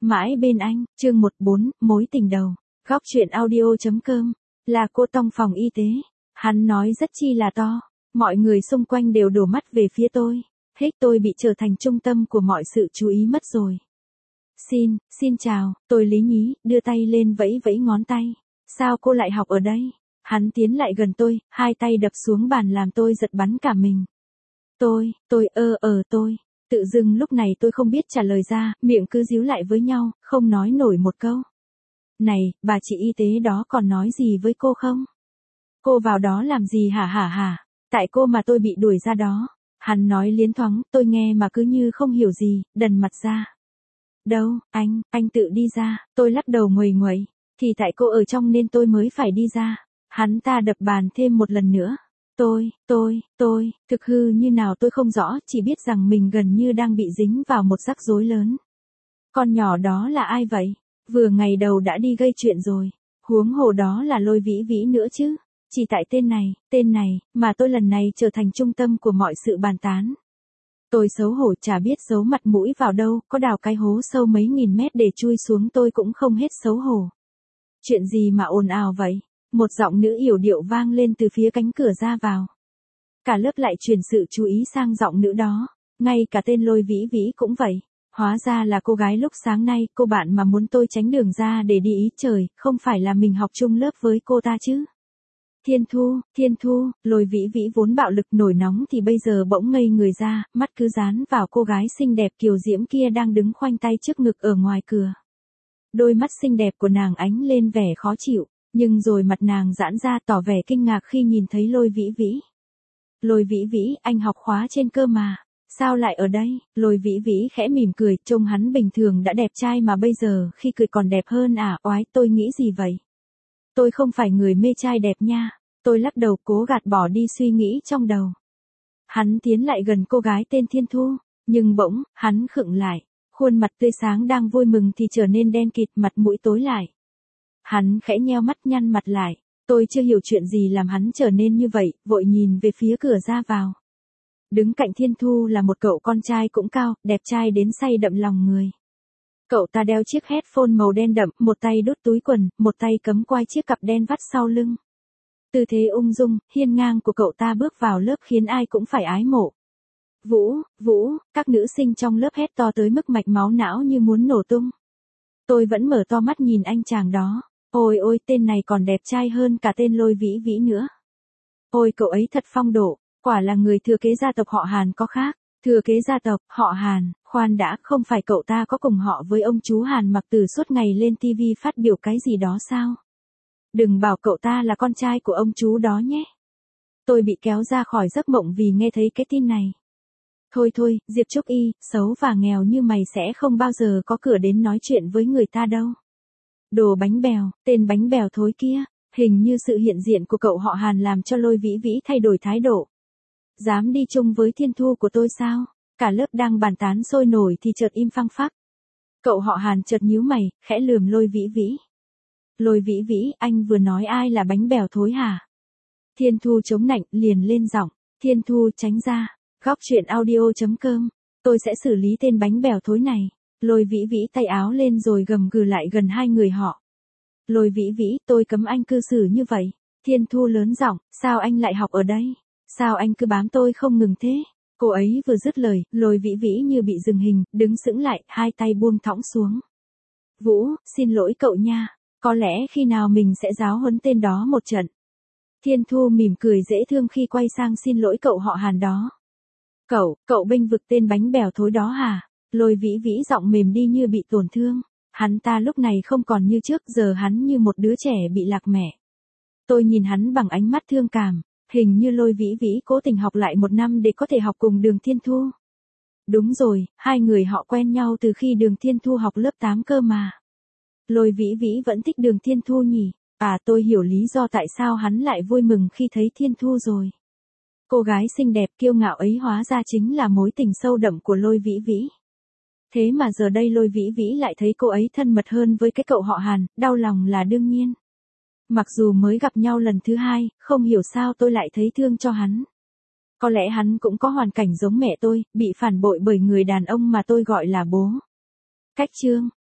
Mãi bên anh, chương 14, mối tình đầu. Góc truyện audio.com. Là cô Tông phòng y tế. Hắn nói rất chi là to. Mọi người xung quanh đều đổ mắt về phía tôi. Hết tôi bị trở thành trung tâm của mọi sự chú ý mất rồi. Xin chào, tôi Lý Nhí, đưa tay lên vẫy vẫy ngón tay. Sao cô lại học ở đây? Hắn tiến lại gần tôi, hai tay đập xuống bàn làm tôi giật bắn cả mình. Tôi. Tự dưng lúc này tôi không biết trả lời ra, miệng cứ díu lại với nhau, không nói nổi một câu. Này, bà chị y tế đó còn nói gì với cô không? Cô vào đó làm gì hả? Tại cô mà tôi bị đuổi ra đó. Hắn nói liến thoáng, tôi nghe mà cứ như không hiểu gì, đần mặt ra. Đâu, anh tự đi ra, tôi lắc đầu nguầy nguậy. Thì tại cô ở trong nên tôi mới phải đi ra. Hắn ta đập bàn thêm một lần nữa. Tôi, thực hư như nào tôi không rõ, chỉ biết rằng mình gần như đang bị dính vào một rắc rối lớn. Con nhỏ đó là ai vậy? Vừa ngày đầu đã đi gây chuyện rồi. Huống hồ đó là Lôi Vĩ Vĩ nữa chứ. Chỉ tại tên này, mà tôi lần này trở thành trung tâm của mọi sự bàn tán. Tôi xấu hổ chả biết giấu mặt mũi vào đâu, có đào cái hố sâu mấy nghìn mét để chui xuống tôi cũng không hết xấu hổ. Chuyện gì mà ồn ào vậy? Một giọng nữ yểu điệu vang lên từ phía cánh cửa ra vào. Cả lớp lại chuyển sự chú ý sang giọng nữ đó, ngay cả tên Lôi Vĩ Vĩ cũng vậy. Hóa ra là cô gái lúc sáng nay, cô bạn mà muốn tôi tránh đường ra để đi ý trời, không phải là mình học chung lớp với cô ta chứ. Thiên Thu, Lôi Vĩ Vĩ vốn bạo lực nổi nóng thì bây giờ bỗng ngây người ra, mắt cứ dán vào cô gái xinh đẹp kiều diễm kia đang đứng khoanh tay trước ngực ở ngoài cửa. Đôi mắt xinh đẹp của nàng ánh lên vẻ khó chịu, nhưng rồi mặt nàng giãn ra tỏ vẻ kinh ngạc khi nhìn thấy Lôi Vĩ Vĩ. Lôi Vĩ Vĩ, anh học khóa trên cơ mà. Sao lại ở đây? Lôi Vĩ Vĩ khẽ mỉm cười, trông hắn bình thường đã đẹp trai mà bây giờ khi cười còn đẹp hơn à? Oái, tôi nghĩ gì vậy? Tôi không phải người mê trai đẹp nha. Tôi lắc đầu cố gạt bỏ đi suy nghĩ trong đầu. Hắn tiến lại gần cô gái tên Thiên Thu, nhưng bỗng, hắn khựng lại. Khuôn mặt tươi sáng đang vui mừng thì trở nên đen kịt, mặt mũi tối lại. Hắn khẽ nheo mắt nhăn mặt lại. Tôi chưa hiểu chuyện gì làm hắn trở nên như vậy, vội nhìn về phía cửa ra vào. Đứng cạnh Thiên Thu là một cậu con trai cũng cao, đẹp trai đến say đậm lòng người. Cậu ta đeo chiếc headphone màu đen đậm, một tay đút túi quần, một tay cắm quai chiếc cặp đen vắt sau lưng. Tư thế ung dung, hiên ngang của cậu ta bước vào lớp khiến ai cũng phải ái mộ. Vũ, các nữ sinh trong lớp hét to tới mức mạch máu não như muốn nổ tung. Tôi vẫn mở to mắt nhìn anh chàng đó. Ôi, tên này còn đẹp trai hơn cả tên Lôi Vĩ Vĩ nữa. Ôi, cậu ấy thật phong độ, quả là người thừa kế gia tộc họ Hàn có khác. Thừa kế gia tộc, họ Hàn, khoan đã, không phải cậu ta có cùng họ với ông chú Hàn Mặc Tử suốt ngày lên TV phát biểu cái gì đó sao? Đừng bảo cậu ta là con trai của ông chú đó nhé. Tôi bị kéo ra khỏi giấc mộng vì nghe thấy cái tin này. Thôi, Diệp Trúc Y, xấu và nghèo như mày sẽ không bao giờ có cửa đến nói chuyện với người ta đâu. Đồ bánh bèo, tên bánh bèo thối kia, hình như sự hiện diện của cậu họ Hàn làm cho Lôi Vĩ Vĩ thay đổi thái độ. Dám đi chung với Thiên Thu của tôi sao? Cả lớp đang bàn tán sôi nổi thì chợt im phăng phắc. Cậu họ Hàn chợt nhíu mày, khẽ lườm Lôi Vĩ Vĩ. Lôi Vĩ Vĩ, anh vừa nói ai là bánh bèo thối hả? Thiên Thu chống nạnh, liền lên giọng. Thiên Thu tránh ra. Góc truyện audio.com. Tôi sẽ xử lý tên bánh bèo thối này. Lôi Vĩ Vĩ tay áo lên rồi gầm gừ lại gần hai người họ. Lôi Vĩ Vĩ, tôi cấm anh cư xử như vậy. Thiên Thu lớn giọng, sao anh lại học ở đây? Sao anh cứ bám tôi không ngừng thế? Cô ấy vừa dứt lời, Lôi Vĩ Vĩ như bị dừng hình, đứng sững lại, hai tay buông thõng xuống. Vũ, xin lỗi cậu nha. Có lẽ khi nào mình sẽ giáo huấn tên đó một trận. Thiên Thu mỉm cười dễ thương khi quay sang xin lỗi cậu họ Hàn đó. Cậu bênh vực tên bánh bèo thối đó hả? Lôi Vĩ Vĩ giọng mềm đi như bị tổn thương. Hắn ta lúc này không còn như trước, giờ hắn như một đứa trẻ bị lạc mẹ. Tôi nhìn hắn bằng ánh mắt thương cảm, hình như Lôi Vĩ Vĩ cố tình học lại một năm để có thể học cùng Đường Thiên Thu. Đúng rồi, hai người họ quen nhau từ khi Đường Thiên Thu học lớp 8 cơ mà. Lôi Vĩ Vĩ vẫn thích Đường Thiên Thu nhỉ? À, tôi hiểu lý do tại sao hắn lại vui mừng khi thấy Thiên Thu rồi. Cô gái xinh đẹp kiêu ngạo ấy hóa ra chính là mối tình sâu đậm của Lôi Vĩ Vĩ. Thế mà giờ đây Lôi Vĩ Vĩ lại thấy cô ấy thân mật hơn với cái cậu họ Hàn, đau lòng là đương nhiên. Mặc dù mới gặp nhau lần thứ hai, không hiểu sao tôi lại thấy thương cho hắn. Có lẽ hắn cũng có hoàn cảnh giống mẹ tôi, bị phản bội bởi người đàn ông mà tôi gọi là bố. Cách chương.